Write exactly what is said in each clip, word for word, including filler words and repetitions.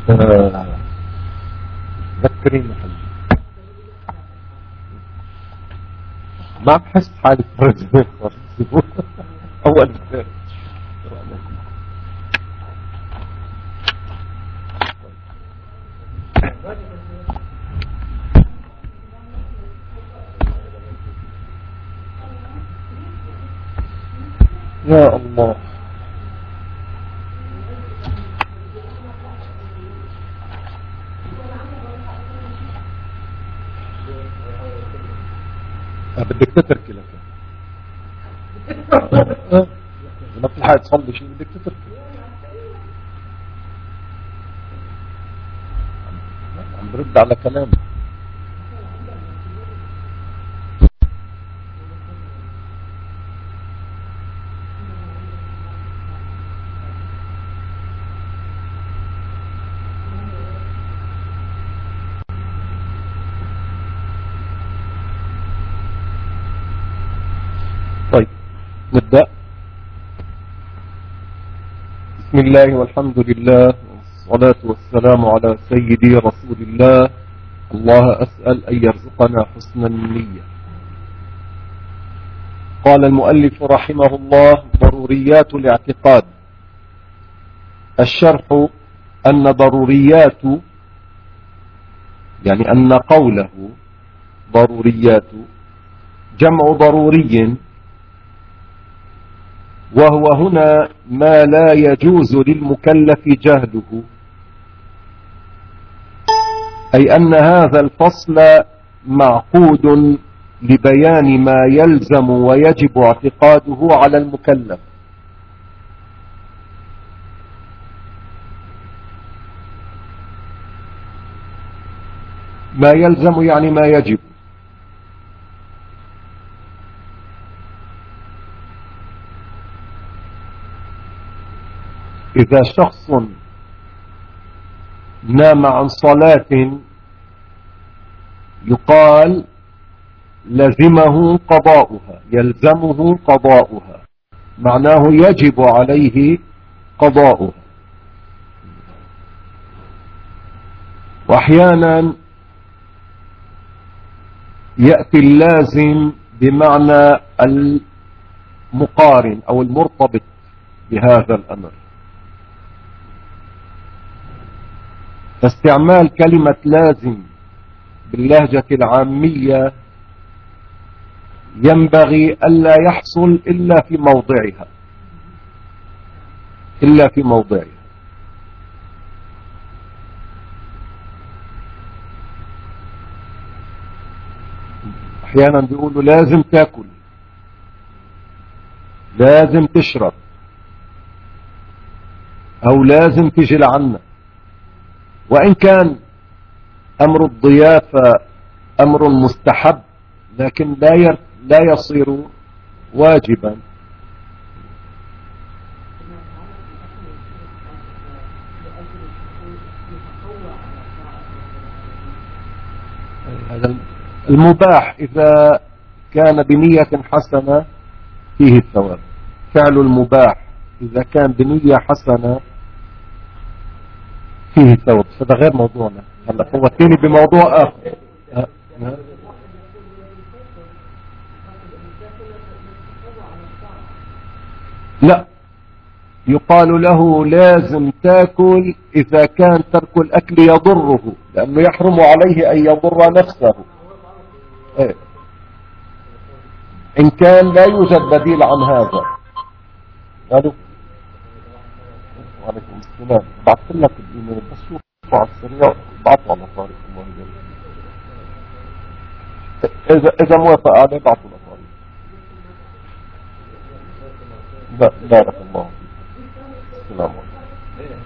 آه. ذكريني حبيبي. ما بحس حالي فرزمين خالص. أول كتير يا الله. بدك تتركي لك لما بتلحق تصلي شيء بدك تتركي. عم برد على كلام. طيب نبدأ. بسم الله والحمد لله والصلاة والسلام على سيدي رسول الله. الله أسأل أن يرزقنا حسن النية. قال المؤلف رحمه الله: ضروريات الاعتقاد. الشرح أن ضروريات يعني أن قوله ضروريات جمع ضروري، وهو هنا ما لا يجوز للمكلف جهله، أي أن هذا الفصل معقود لبيان ما يلزم ويجب اعتقاده على المكلف. ما يلزم يعني ما يجب. إذا شخص نام عن صلاة يقال لزمه قضاؤها، يلزمه قضاؤها، معناه يجب عليه قضاؤها. وأحيانا يأتي اللازم بمعنى المقارن أو المرتبط بهذا الأمر. فاستعمال كلمة لازم باللهجة العامية ينبغي ألا يحصل إلا في موضعها، إلا في موضعها. أحيانا بيقولوا لازم تأكل، لازم تشرب، أو لازم تجي لعنا. وإن كان أمر الضيافة أمر مستحب، لكن لا لا يصير واجبا. هذا المباح إذا كان بنية حسنة فيه الثواب. فعل المباح إذا كان بنية حسنة فيه الثواب. هذا غير موضوعنا. هلا فوتيني بموضوع آخر. أه. أه. لا، يقال له لازم تاكل إذا كان ترك الأكل يضره، لأنه يحرم عليه أن يضر نفسه. إيه. إن كان لا يوجد بديل عن هذا. قالوا وعليكم السلام. بعثت لك الإيميل بس شوفوا على السريع، بعثوا على طارق. إذا إذا موافق عليه بعثوا على طارق. لا، بارك الله فيك. السلام عليكم.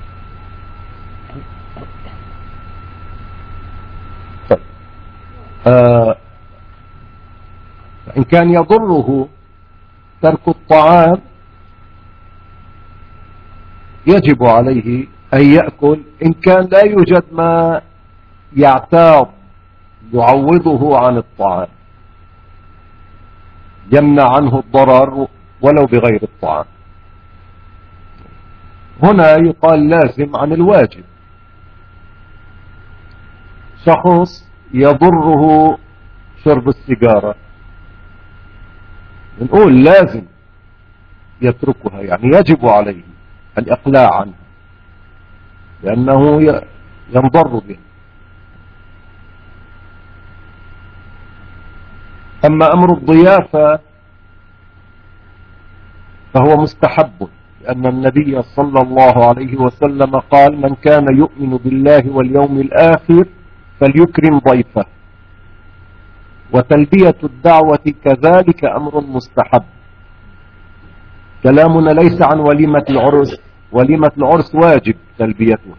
طيب. آه إن كان يضره ترك الطعام يجب عليه أن يأكل. إن كان لا يوجد ما يعتاض يعوضه عن الطعام يمنع عنه الضرر ولو بغير الطعام. هنا يقال لازم عن الواجب. شخص يضره شرب السيجارة، نقول لازم يتركها، يعني يجب عليه الإقلاع عنها لأنه ينضر بها. أما أمر الضيافة فهو مستحب، لأن النبي صلى الله عليه وسلم قال: من كان يؤمن بالله واليوم الآخر فليكرم ضيفه. وتلبية الدعوة كذلك أمر مستحب. كلامنا ليس عن وليمة العرس، وليمة العرس واجب تلبيتها،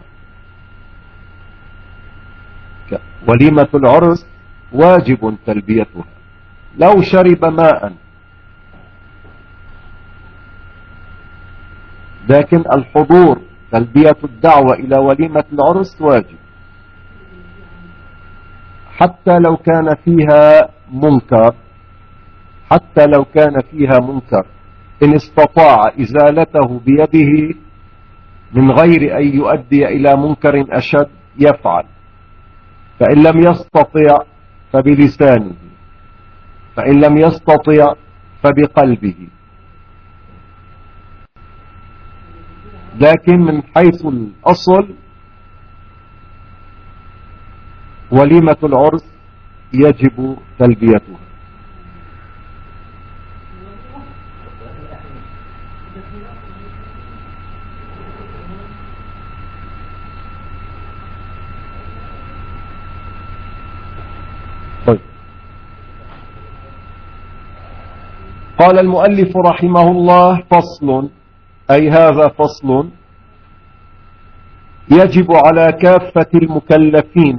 وليمة العرس واجب تلبيتها لو شرب ماء، لكن الحضور تلبية الدعوة إلى وليمة العرس واجب، حتى لو كان فيها منكر، حتى لو كان فيها منكر إن استطاع إزالته بيده من غير أن يؤدي إلى منكر أشد يفعل، فإن لم يستطع فبلسانه، فإن لم يستطع فبقلبه. لكن من حيث الأصل وليمة العرس يجب تلبيتها. طيب. قال المؤلف رحمه الله: فصل، أي هذا فصل يجب على كافة المكلفين،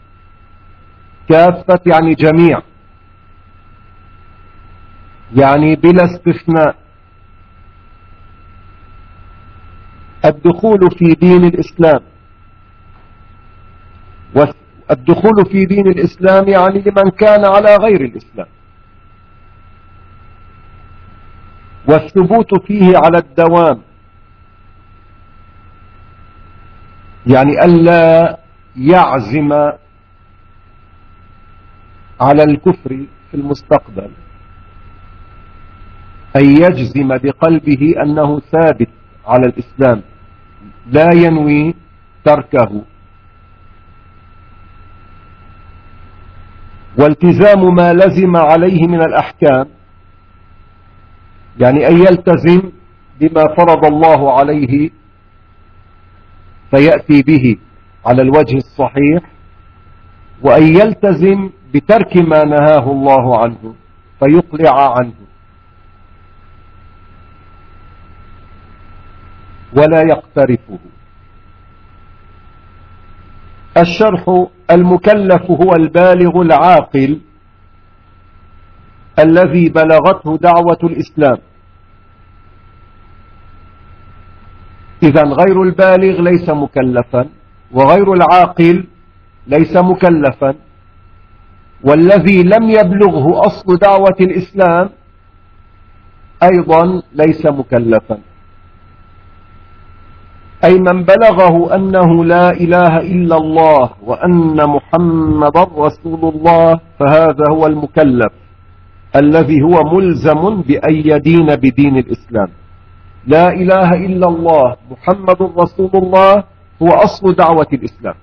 كافة يعني جميع، يعني بلا استثناء، الدخول في دين الإسلام. والدخول في دين الإسلام يعني لمن كان على غير الإسلام، والثبوت فيه على الدوام، يعني ألا يعزم على الكفر في المستقبل، أن يجزم بقلبه أنه ثابت على الإسلام لا ينوي تركه. والتزام ما لزم عليه من الأحكام، يعني أن يلتزم بما فرض الله عليه فيأتي به على الوجه الصحيح، وأن يلتزم بترك ما نهاه الله عنه فيقلع عنه ولا يقترفه. الشرح: المكلف هو البالغ العاقل الذي بلغته دعوة الإسلام. إذن غير البالغ ليس مكلفا، وغير العاقل ليس مكلفا، والذي لم يبلغه أصل دعوة الإسلام أيضا ليس مكلفا، أي من بلغه أنه لا إله إلا الله وأن محمد رسول الله فهذا هو المكلف الذي هو ملزم بأن يدين بدين الإسلام. لا إله إلا الله محمد رسول الله هو أصل دعوة الإسلام.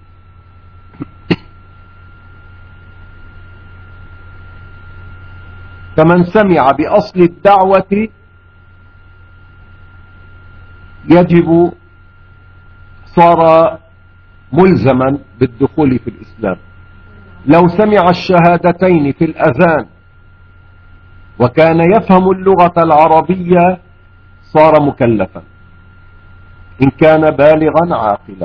فمن سمع بأصل الدعوة يجب صار ملزما بالدخول في الإسلام. لو سمع الشهادتين في الأذان وكان يفهم اللغة العربية صار مكلفا إن كان بالغا عاقلا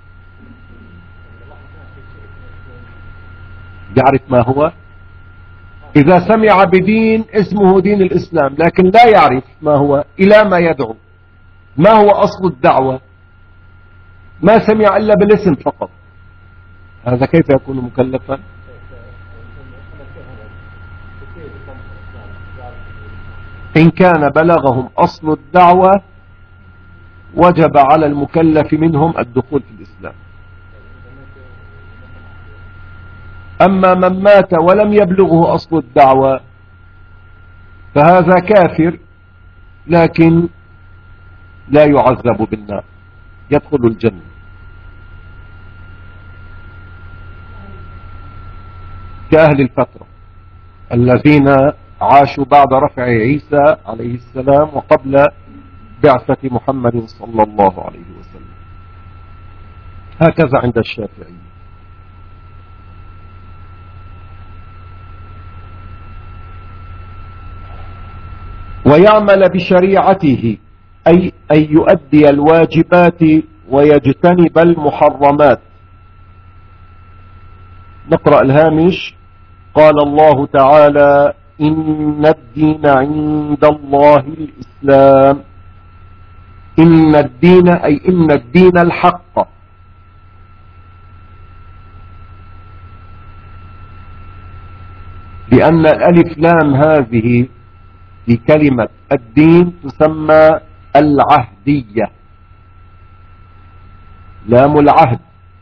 يعرف ما هو. إذا سمع بدين اسمه دين الإسلام لكن لا يعرف ما هو، إلى ما يدعو، ما هو أصل الدعوة، ما سمع إلا بالاسم فقط، هذا كيف يكون مكلفا؟ إن كان بلغهم أصل الدعوة وجب على المكلف منهم الدخول في الإسلام. أما من مات ولم يبلغه أصل الدعوة فهذا كافر، لكن لا يعذب بالنار، يدخل الجنة. كأهل الفترة الذين عاشوا بعد رفع عيسى عليه السلام وقبل بعثة محمد صلى الله عليه وسلم. هكذا عند الشافعي. ويعمل بشريعته، أي أن يؤدي الواجبات ويجتنب المحرمات. نقرأ الهامش. قال الله تعالى: إن الدين عند الله الإسلام. إن الدين أي إن الدين الحق. لأن الألف لام هذه في كلمة الدين تسمى العهدية، لام العهد.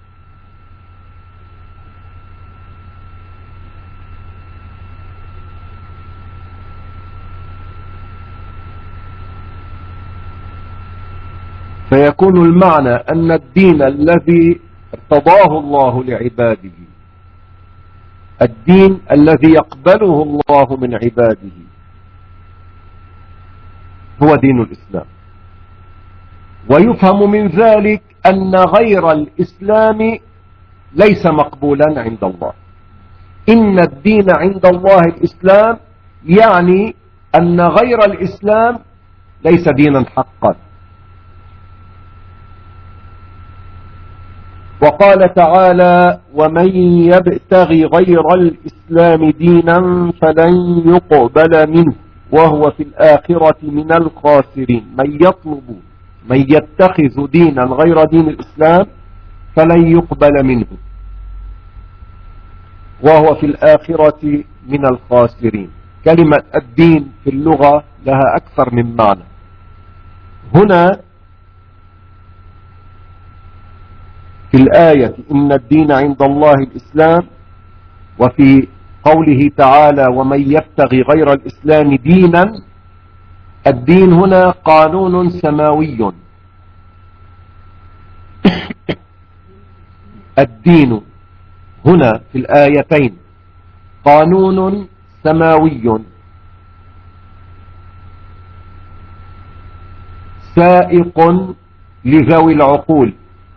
فيكون المعنى أن الدين الذي ارتضاه الله لعباده، الدين الذي يقبله الله من عباده، هو دين الإسلام. ويفهم من ذلك أن غير الإسلام ليس مقبولا عند الله. إن الدين عند الله الإسلام، يعني أن غير الإسلام ليس دينا حقا. وقال تعالى: ومن يبتغي غير الإسلام دينا فلن يقبل منه وهو في الآخرة من الخاسرين. من يطلب من يتخذ دينا غير دين الإسلام فلن يقبل منه وهو في الآخرة من الخاسرين. كلمة الدين في اللغة لها أكثر من معنى. هنا في الآية إن الدين عند الله الإسلام، وفي قوله تعالى: ومن يبتغي غير الإسلام دينا، الدين هنا قانون سماوي. الدين هنا في الآيتين قانون سماوي سائق لذوي العقول.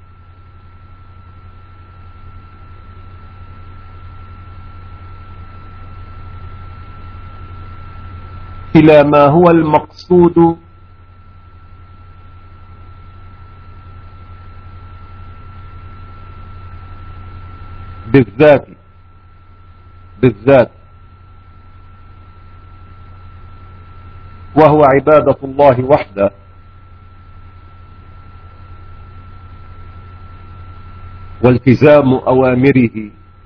إلى ما هو المقصود بالذات بالذات وهو عبادة الله وحده، والتزام أوامره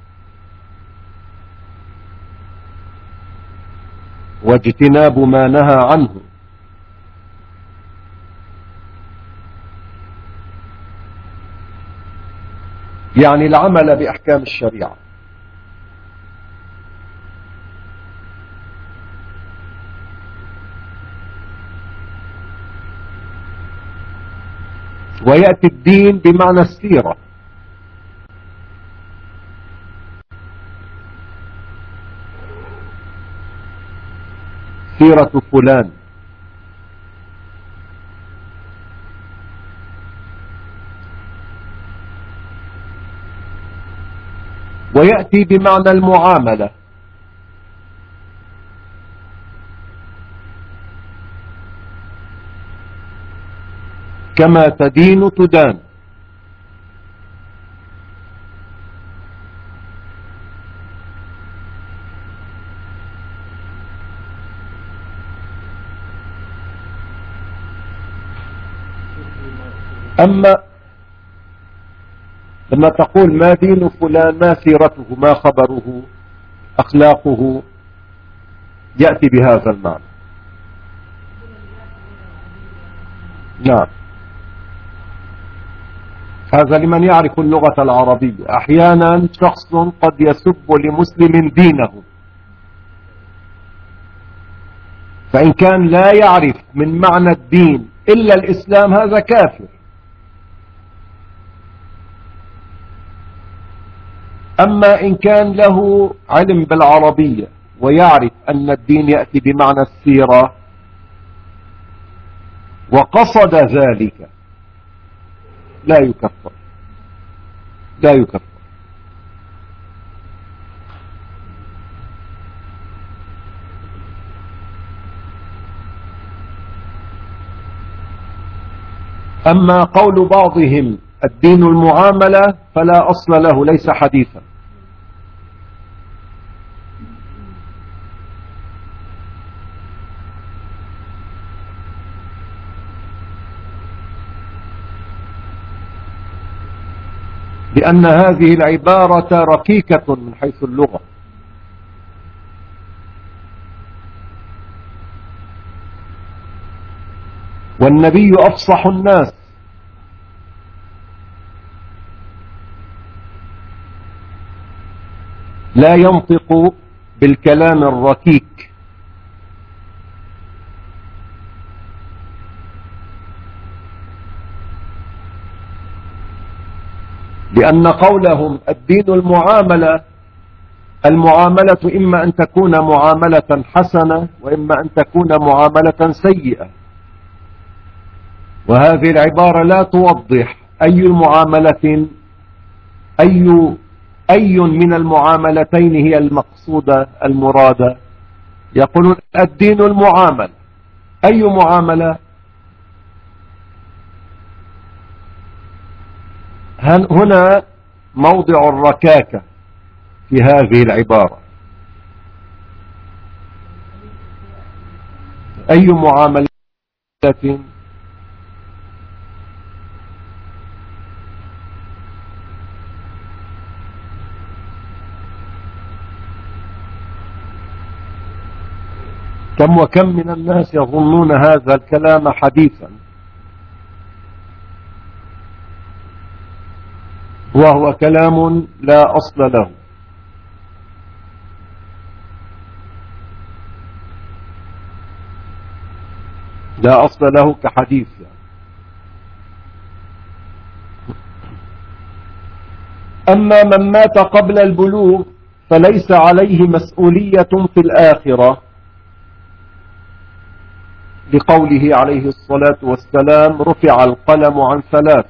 واجتناب ما نهى عنه. يعني العمل بأحكام الشريعة. ويأتي الدين بمعنى السيرة، سيرة فلان. ويأتي بمعنى المعاملة، كما تدين تدان. أما لما تقول ما دين فلان، ما سيرته، ما خبره، أخلاقه، يأتي بهذا المعنى. نعم. هذا لمن يعرف اللغة العربية. أحيانا شخص قد يسب لمسلم دينه، فإن كان لا يعرف من معنى الدين إلا الإسلام هذا كافر. أما إن كان له علم بالعربية ويعرف أن الدين يأتي بمعنى السيرة وقصد ذلك لا يكفر، لا يكفر. أما قول بعضهم الدين المعاملة فلا أصل له، ليس حديثا. لأن هذه العبارة ركيكة من حيث اللغة. والنبي أفصح الناس، لا ينطق بالكلام الركيك. لأن قولهم الدين المعاملة، المعاملة إما أن تكون معاملة حسنة وإما أن تكون معاملة سيئة، وهذه العبارة لا توضح أي المعاملة أي أي من المعاملتين هي المقصودة المرادة. يقولون الدين المعامل، أي معاملة؟ هنا موضع الركاكة في هذه العبارة. أي معاملة؟ كم وكم من الناس يظنون هذا الكلام حديثا وهو كلام لا أصل له. لا أصل له كحديث يعني. أما من مات قبل البلوغ فليس عليه مسؤولية في الآخرة، لقوله عليه الصلاة والسلام رفع القلم عن ثلاث: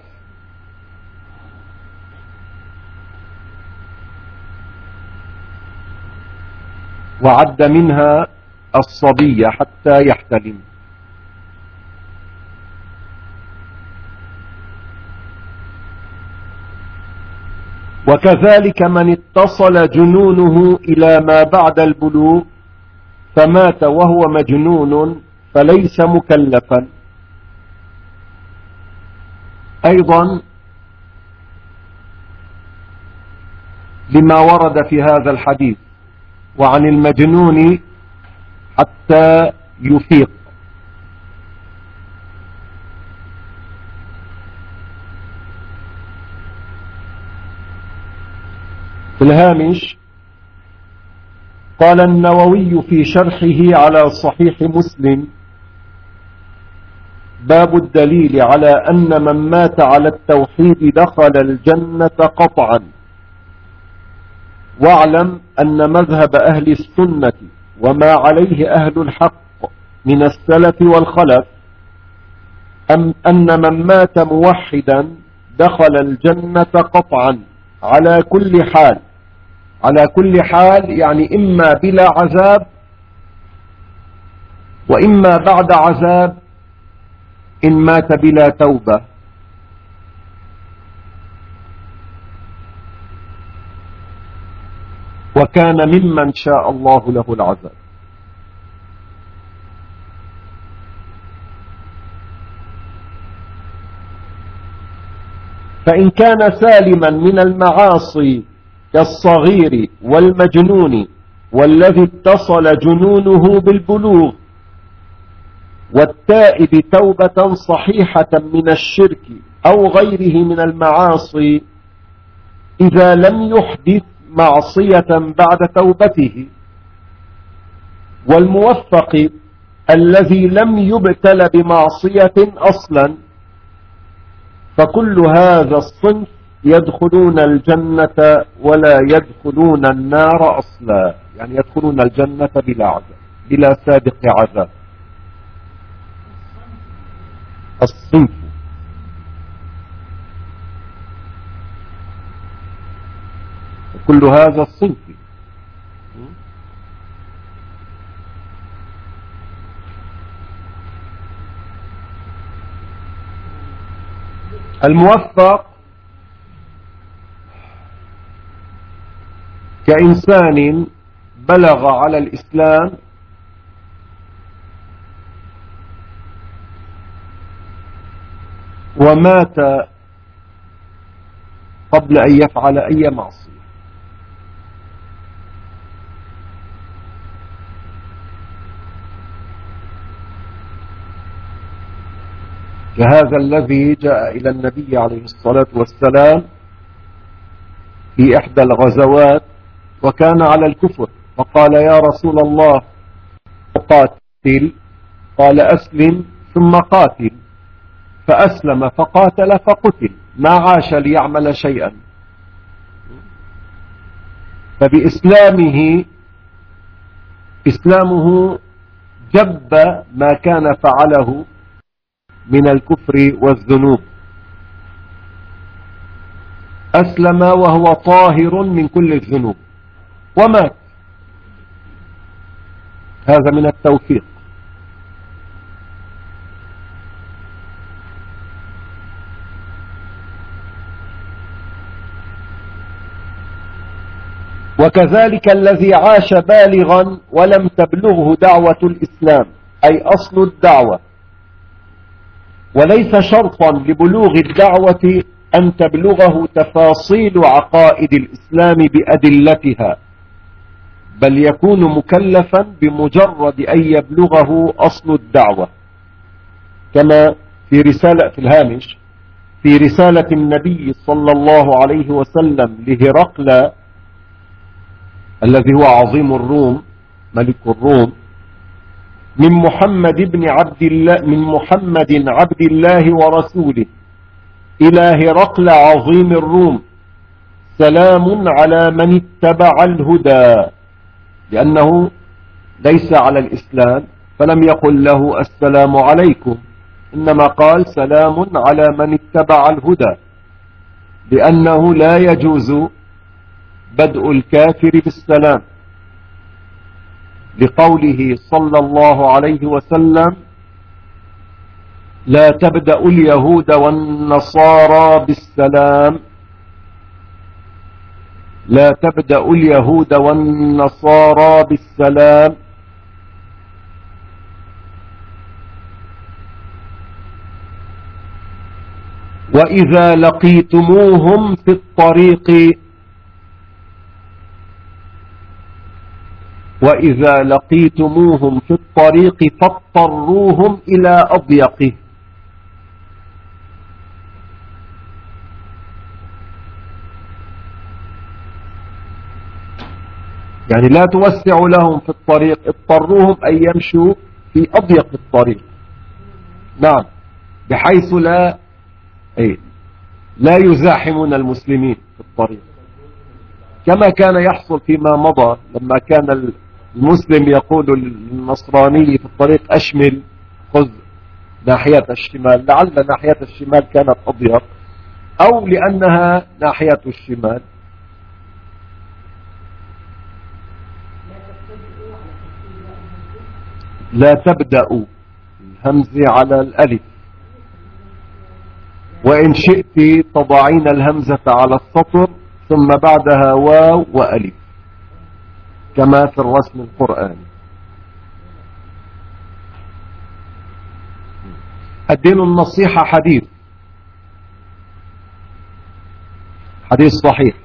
وعد منها الصبي حتى يحتلم. وكذلك من اتصل جنونه إلى ما بعد البلوغ فمات وهو مجنون فليس مكلفا، أيضا لما ورد في هذا الحديث وعن المجنون حتى يفيق. في الهامش قال النووي في شرحه على صحيح مسلم: باب الدليل على أن من مات على التوحيد دخل الجنة قطعا. واعلم أن مذهب أهل السنة وما عليه أهل الحق من السلف والخلف أم أن من مات موحدا دخل الجنة قطعا على كل حال. على كل حال يعني إما بلا عذاب وإما بعد عذاب إن مات بلا توبة. وكان ممن شاء الله له العذاب. فإن كان سالما من المعاصي كالصغير والمجنون والذي اتصل جنونه بالبلوغ والتائب توبة صحيحة من الشرك أو غيره من المعاصي إذا لم يحدث معصية بعد توبته، والموفق الذي لم يبتل بمعصية أصلا، فكل هذا الصنف يدخلون الجنة ولا يدخلون النار أصلا، يعني يدخلون الجنة بلا عذاب، بلا سابق عذاب. الصنف كل هذا الصنف. الموفق كإنسان بلغ على الإسلام ومات قبل أن يفعل أي معصية، كهذا الذي جاء إلى النبي عليه الصلاة والسلام في إحدى الغزوات وكان على الكفر، فقال يا رسول الله قاتل، قال أسلم ثم قاتل، فأسلم فقاتل فقتل، ما عاش ليعمل شيئا. فبإسلامه إسلامه جب ما كان فعله من الكفر والذنوب، أسلم وهو طاهر من كل الذنوب ومات. هذا من التوفيق. وكذلك الذي عاش بالغا ولم تبلغه دعوة الإسلام، أي أصل الدعوة، وليس شرطا لبلوغ الدعوة أن تبلغه تفاصيل عقائد الإسلام بأدلتها، بل يكون مكلفا بمجرد أن يبلغه أصل الدعوة، كما في رسالة في الهامش في رسالة النبي صلى الله عليه وسلم لهرقل الذي هو عظيم الروم ملك الروم، من محمد بن عبد الله من محمد عبد الله ورسوله إلى هرقل عظيم الروم، سلام على من اتبع الهدى، لأنه ليس على الإسلام فلم يقل له السلام عليكم، إنما قال سلام على من اتبع الهدى، لأنه لا يجوز بدء الكافر بالسلام، لقوله صلى الله عليه وسلم لا تبدأ اليهود والنصارى بالسلام، لا تبدأ اليهود والنصارى بالسلام. وإذا لقيتموهم في الطريق وإذا لقيتموهم في الطريق فاضطروهم إلى أضيقه، يعني لا توسع لهم في الطريق، اضطروهم أن يمشوا في أضيق الطريق، نعم، بحيث لا أي لا يزاحمون المسلمين في الطريق، كما كان يحصل فيما مضى لما كان المسلم يقول للنصراني في الطريق أشمل، خذ ناحية الشمال، لعل ناحية الشمال كانت أضيق أو لأنها ناحية الشمال. لا تبدأوا الهمز على الألف، وإن شئت تضعين الهمزة على السطر ثم بعدها واو وألف كما في الرسم القرآني. الدين النصيحة حديث حديث صحيح،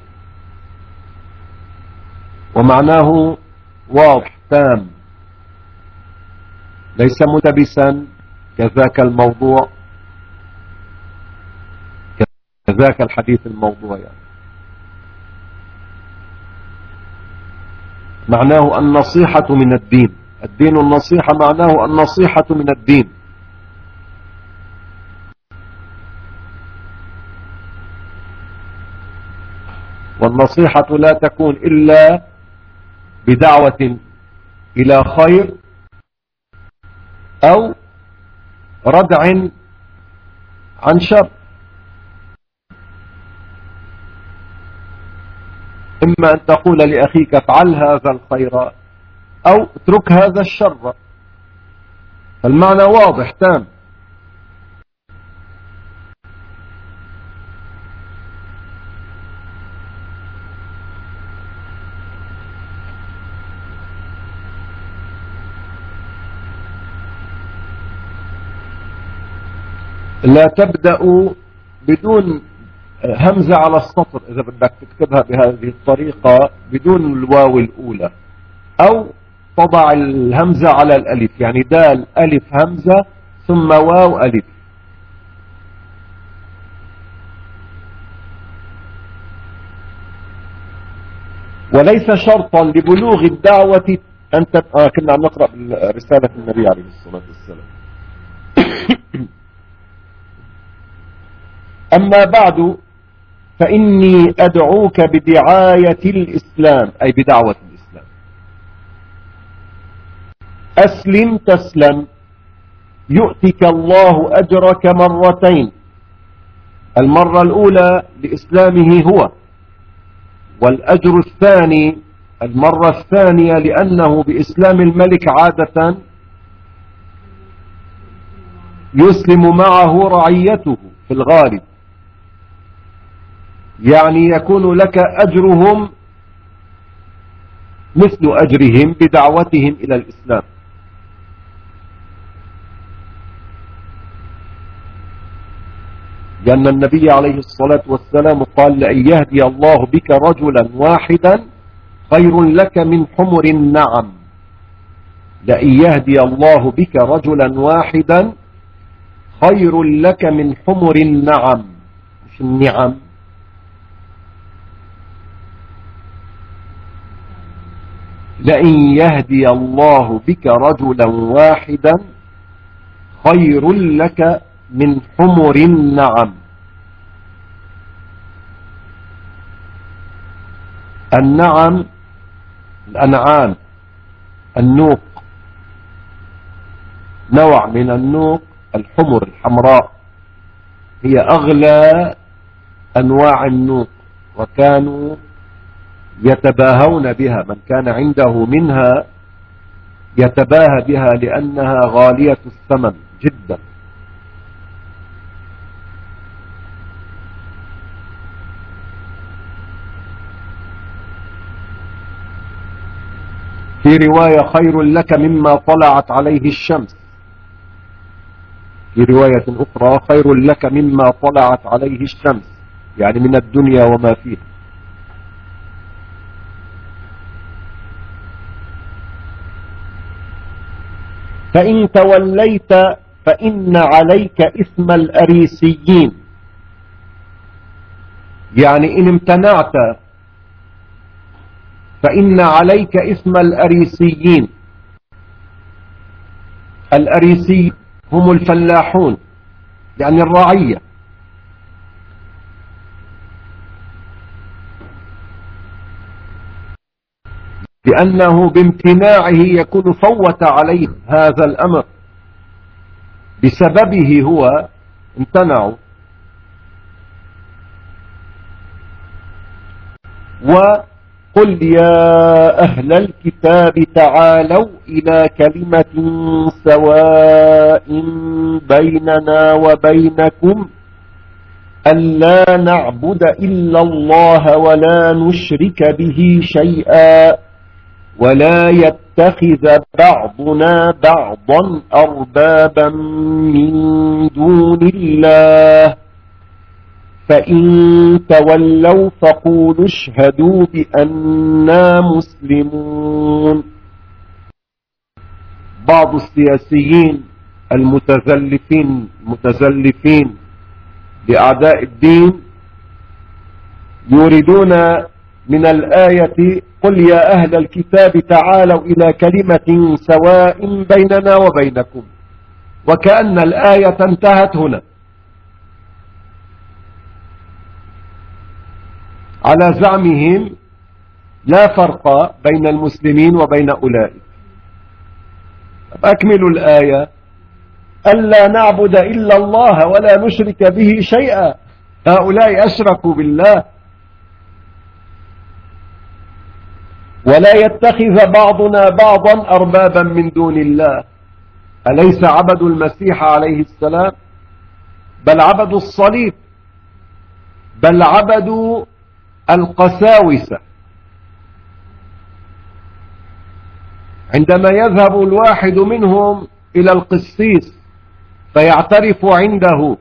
ومعناه واضح تام، ليس ملتبسا كذاك الموضوع، كذاك الحديث الموضوع. يعني معناه النصيحة من الدين، الدين النصيحة، معناه النصيحة من الدين. والنصيحة لا تكون إلا بدعوة إلى خير أو ردع عن شر. إما أن تقول لأخيك افعل هذا الخير أو اترك هذا الشر، فالمعنى واضح تام. لا تبدأ بدون همزة على السطر إذا بدك تكتبها بهذه الطريقة بدون الواو الأولى، أو تضع الهمزة على الألف، يعني دال ألف همزة ثم واو ألف. وليس شرطا لبلوغ الدعوة أن تب... آه كنا عم نقرأ رسالة النبي عليه الصلاة والسلام. أما بعد فإني أدعوك بدعاية الإسلام، أي بدعوة الإسلام. أسلم تسلم، يؤتك الله أجرك مرتين، المرة الأولى لإسلامه هو، والأجر الثاني المرة الثانية لأنه بإسلام الملك عادة يسلم معه رعيته في الغالب، يعني يكون لك أجرهم مثل أجرهم بدعوتهم إلى الإسلام. لأن النبي عليه الصلاة والسلام قال لأن يهدي الله بك رجلا واحدا خير لك من حمر النعم. لأن يهدي الله بك رجلا واحدا خير لك من حمر النعم، مش النعم. لأن يهدي الله بك رجلا واحدا خير لك من حمر النعم. النعم الأنعام، النوق، نوع من النوق، الحمر الحمراء هي أغلى أنواع النوق، وكانوا يتباهون بها، من كان عنده منها يتباهى بها لأنها غالية الثمن جدا. في رواية خير لك مما طلعت عليه الشمس، في رواية أخرى خير لك مما طلعت عليه الشمس، يعني من الدنيا وما فيها. فإن توليت فإن عليك إثم الأريسيين، يعني إن امتنعت فإن عليك إثم الأريسيين. الأريسي هم الفلاحون، يعني الرعية. لأنه بامتناعه يكون فوت عليه هذا الأمر، بسببه هو امتنعوا. وقل يا أهل الكتاب تعالوا إلى كلمة سواء بيننا وبينكم ألا نعبد إلا الله ولا نشرك به شيئا ولا يتخذ بعضنا بعضا أربابا من دون الله فإن تولوا فقولوا اشهدوا بأننا مسلمون. بعض السياسيين المتزلفين متزلفين لأعداء الدين يريدون من الآية قل يا أهل الكتاب تعالوا إلى كلمة سواء بيننا وبينكم، وكأن الآية انتهت هنا على زعمهم. لا فرق بين المسلمين وبين أولئك. أكملوا الآية: ألا نعبد إلا الله ولا نشرك به شيئا. هؤلاء أشركوا بالله. ولا يتخذ بعضنا بعضا أربابا من دون الله. أليس عبدوا المسيح عليه السلام؟ بل عبدوا الصليب، بل عبدوا القساوسة. عندما يذهب الواحد منهم إلى القسيس فيعترف عنده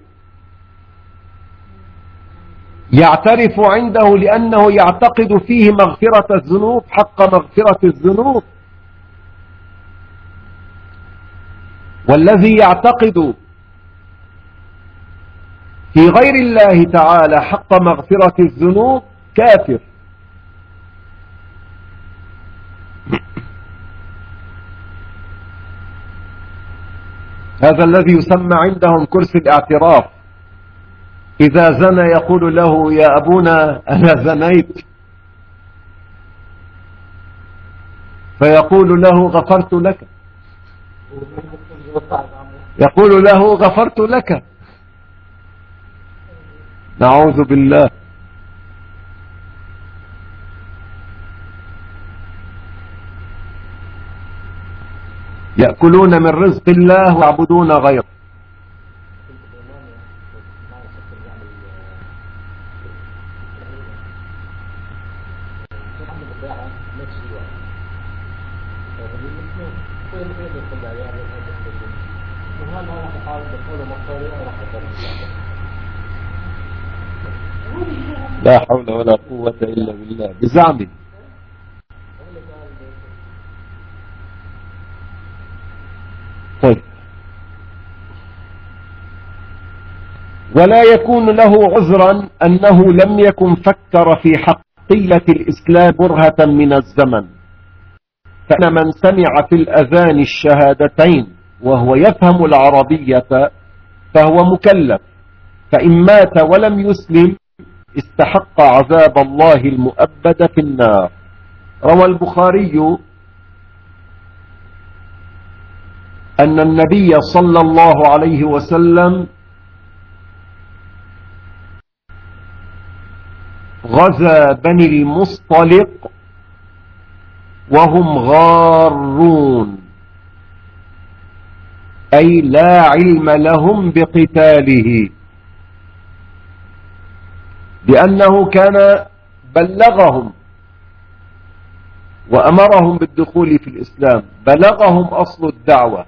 يعترف عنده لأنه يعتقد فيه مغفرة الذنوب حق مغفرة الذنوب. والذي يعتقد في غير الله تعالى حق مغفرة الذنوب كافر. هذا الذي يسمى عندهم كرسي الاعتراف. إذا زنى يقول له يا أبونا أنا زنيت، فيقول له غفرت لك، يقول له غفرت لك. نعوذ بالله. يأكلون من رزق الله ويعبدون غيره. لا حول ولا قوة إلا بالله بزعمه. طيب. ولا يكون له عذرا أنه لم يكن فكر في حقية الإسلام برهة من الزمن، فإن من سمع في الأذان الشهادتين وهو يفهم العربية فهو مكلف، فإن مات ولم يسلم استحق عذاب الله المؤبد في النار. روى البخاري أن النبي صلى الله عليه وسلم غزا بني المصطلق وهم غارون، أي لا علم لهم بقتاله، لأنه كان بلغهم وأمرهم بالدخول في الإسلام، بلغهم أصل الدعوة،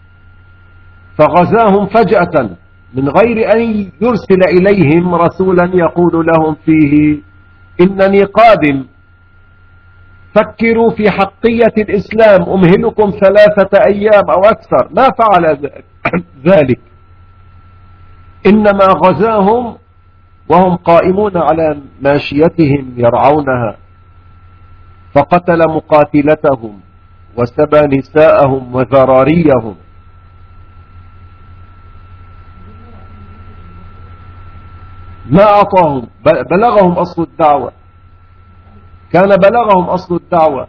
فغزاهم فجأة من غير أن يرسل إليهم رسولا يقول لهم فيه إنني قادم، فكروا في حقية الإسلام، أمهلكم ثلاثة أيام أو أكثر. ما فعل ذلك، إنما غزاهم وهم قائمون على ماشيتهم يرعونها، فقتل مقاتلتهم وسبى نساءهم وذراريهم. ما أعطاهم، بلغهم أصل الدعوة، كان بلغهم أصل الدعوة.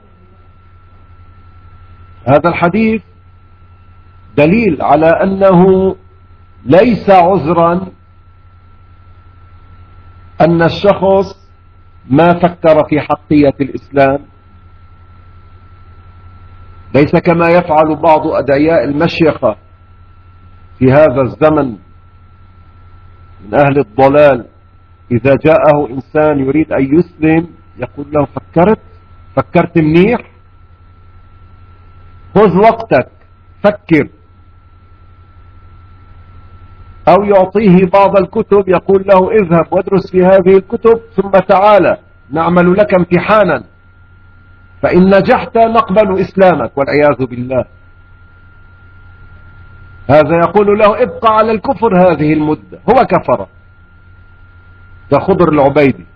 هذا الحديث دليل على أنه ليس عذرا أن الشخص ما فكر في حقية الإسلام، ليس كما يفعل بعض أدعياء المشيخة في هذا الزمن من أهل الضلال. إذا جاءه إنسان يريد أن يسلم يقول له فكرت فكرت منيح، خذ وقتك فكر، أو يعطيه بعض الكتب يقول له اذهب وادرس في هذه الكتب ثم تعالى نعمل لك امتحانا، فإن نجحت نقبل إسلامك، والعياذ بالله. هذا يقول له ابقى على الكفر هذه المدة، هو كفر كخضر العبيدي.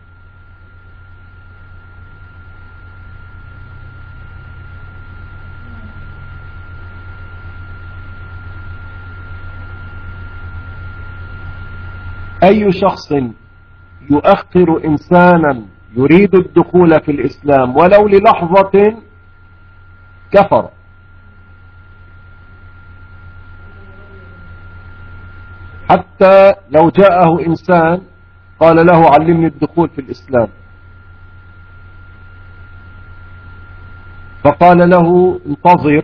أي شخص يؤخر إنسانا يريد الدخول في الإسلام ولو للحظة كفر. حتى لو جاءه إنسان قال له علمني الدخول في الإسلام، فقال له انتظر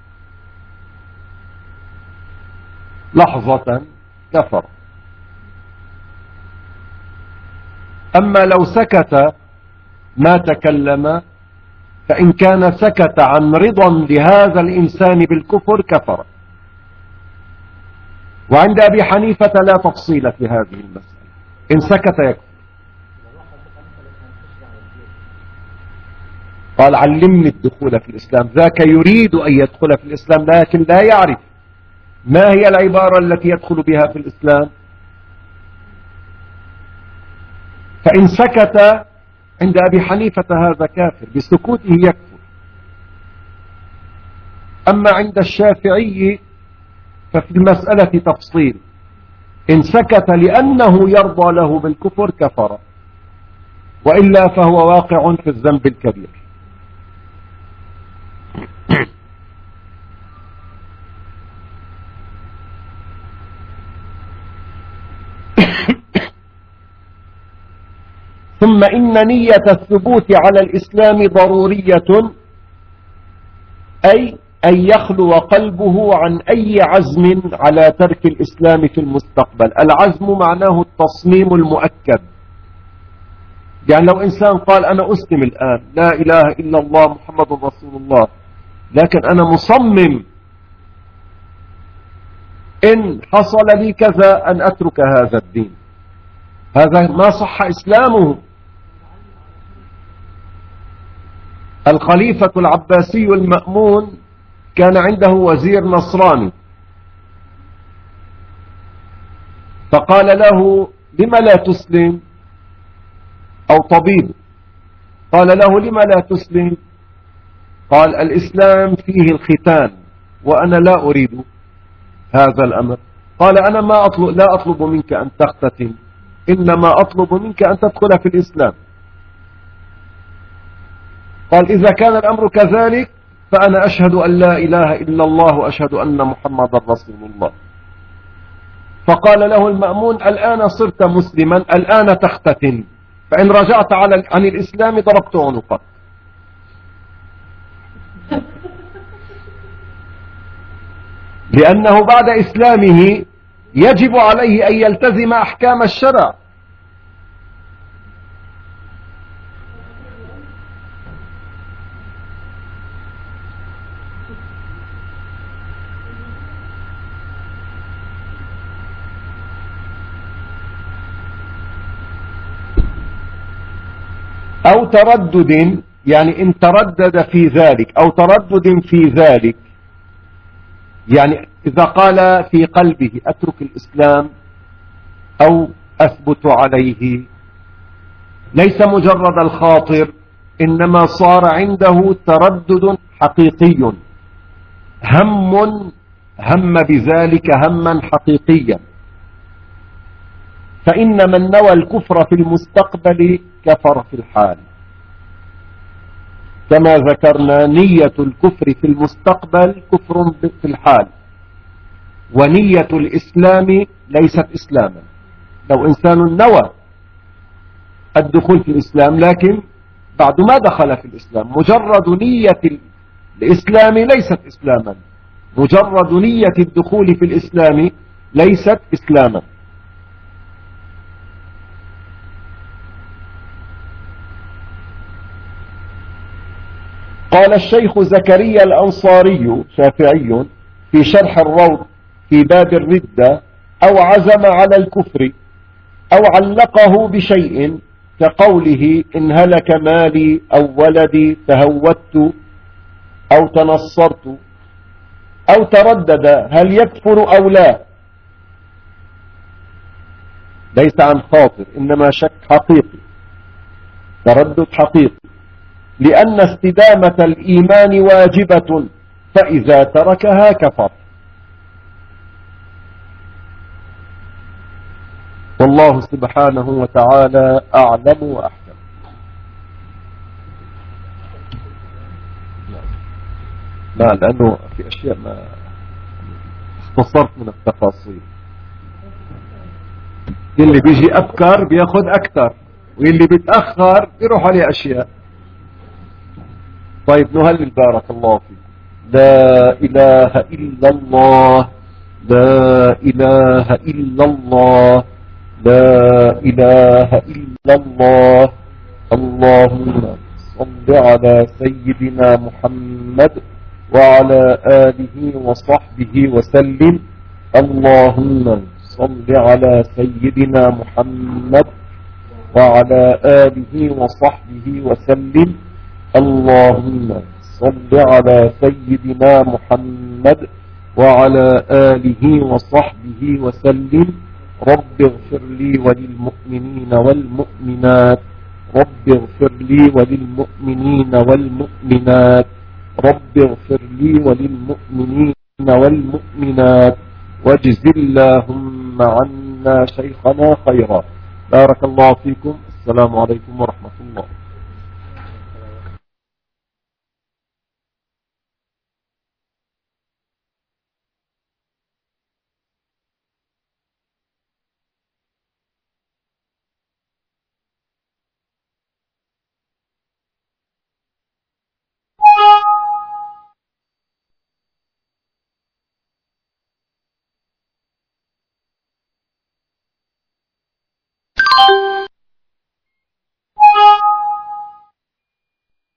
لحظة، كفر. أما لو سكت ما تكلم، فإن كان سكت عن رضا لهذا الإنسان بالكفر كفر. وعند أبي حنيفة لا تفصيل في هذه المسألة، إن سكت يكفر. قال علمني الدخول في الإسلام، ذاك يريد أن يدخل في الإسلام لكن لا يعرف ما هي العبارة التي يدخل بها في الإسلام. فإن سكت عند أبي حنيفة هذا كافر، بسكوته يكفر. أما عند الشافعي ففي المسألة تفصيل، إن سكت لأنه يرضى له بالكفر كفر، وإلا فهو واقع في الذنب الكبير. ثم إن نية الثبوت على الإسلام ضرورية، أي أن يخلو قلبه عن أي عزم على ترك الإسلام في المستقبل. العزم معناه التصميم المؤكد، يعني لو إنسان قال أنا أسلم الآن، لا إله إلا الله محمد رسول الله، لكن أنا مصمم إن حصل لي كذا أن أترك هذا الدين، هذا ما صح إسلامه. الخليفة العباسي المأمون كان عنده وزير نصراني، فقال له لما لا تسلم، أو طبيب قال له لما لا تسلم، قال الإسلام فيه الختان وأنا لا أريد هذا الأمر. قال أنا ما أطلب لا أطلب منك أن تختتن، إنما أطلب منك أن تدخل في الإسلام. قال إذا كان الأمر كذلك فأنا أشهد أن لا إله إلا الله وأشهد أن محمد رسول الله. فقال له المأمون الآن صرت مسلما، الآن تختتن، فإن رجعت على عن الإسلام ضربت عنقك. لأنه بعد إسلامه يجب عليه أن يلتزم أحكام الشرع. أو تردد، يعني إن تردد في ذلك، أو تردد في ذلك، يعني إذا قال في قلبه أترك الإسلام أو أثبت عليه، ليس مجرد الخاطر، إنما صار عنده تردد حقيقي، هم هم بذلك هما حقيقيا. فإن من نوى الكفر في المستقبل كفر في الحال، كما ذكرنا نية الكفر في المستقبل كفر في الحال، ونية الإسلام ليست إسلاما. لو إنسان نوى الدخول في الإسلام لكن بعد ما دخل في الإسلام، مجرد نية الإسلام ليست إسلاما، مجرد نية الدخول في الإسلام ليست إسلاما. قال الشيخ زكريا الأنصاري شافعي في شرح الروض في باب الردة: أو عزم على الكفر أو علقه بشيء كقوله إن هلك مالي أو ولدي تهودت أو تنصرت، أو تردد هل يكفر أو لا، ليس عن خاطر، إنما شك حقيقي، تردد حقيقي، لأن استدامة الإيمان واجبة، فإذا تركها كفر. والله سبحانه وتعالى أعلم وأحكم. لا، لأنه في أشياء ما اختصرت من التفاصيل. اللي بيجي أفكار بياخد أكثر، واللي بيتأخر بيروح عليه أشياء. طيب نهلل بارك الله فيك. لا إله إلا الله، لا إله إلا الله، لا إله إلا الله. اللهم صل على سيدنا محمد وعلى آله وصحبه وسلم. اللهم صل على سيدنا محمد وعلى آله وصحبه وسلم. اللهم صل على سيدنا محمد وعلى آله وصحبه وسلم. رب اغفر لي وللمؤمنين والمؤمنات، رب اغفر لي وللمؤمنين والمؤمنات، رب اغفر لي وللمؤمنين والمؤمنات، واجز اللهم عنا شيخنا خيرا. بارك الله فيكم. السلام عليكم ورحمة الله.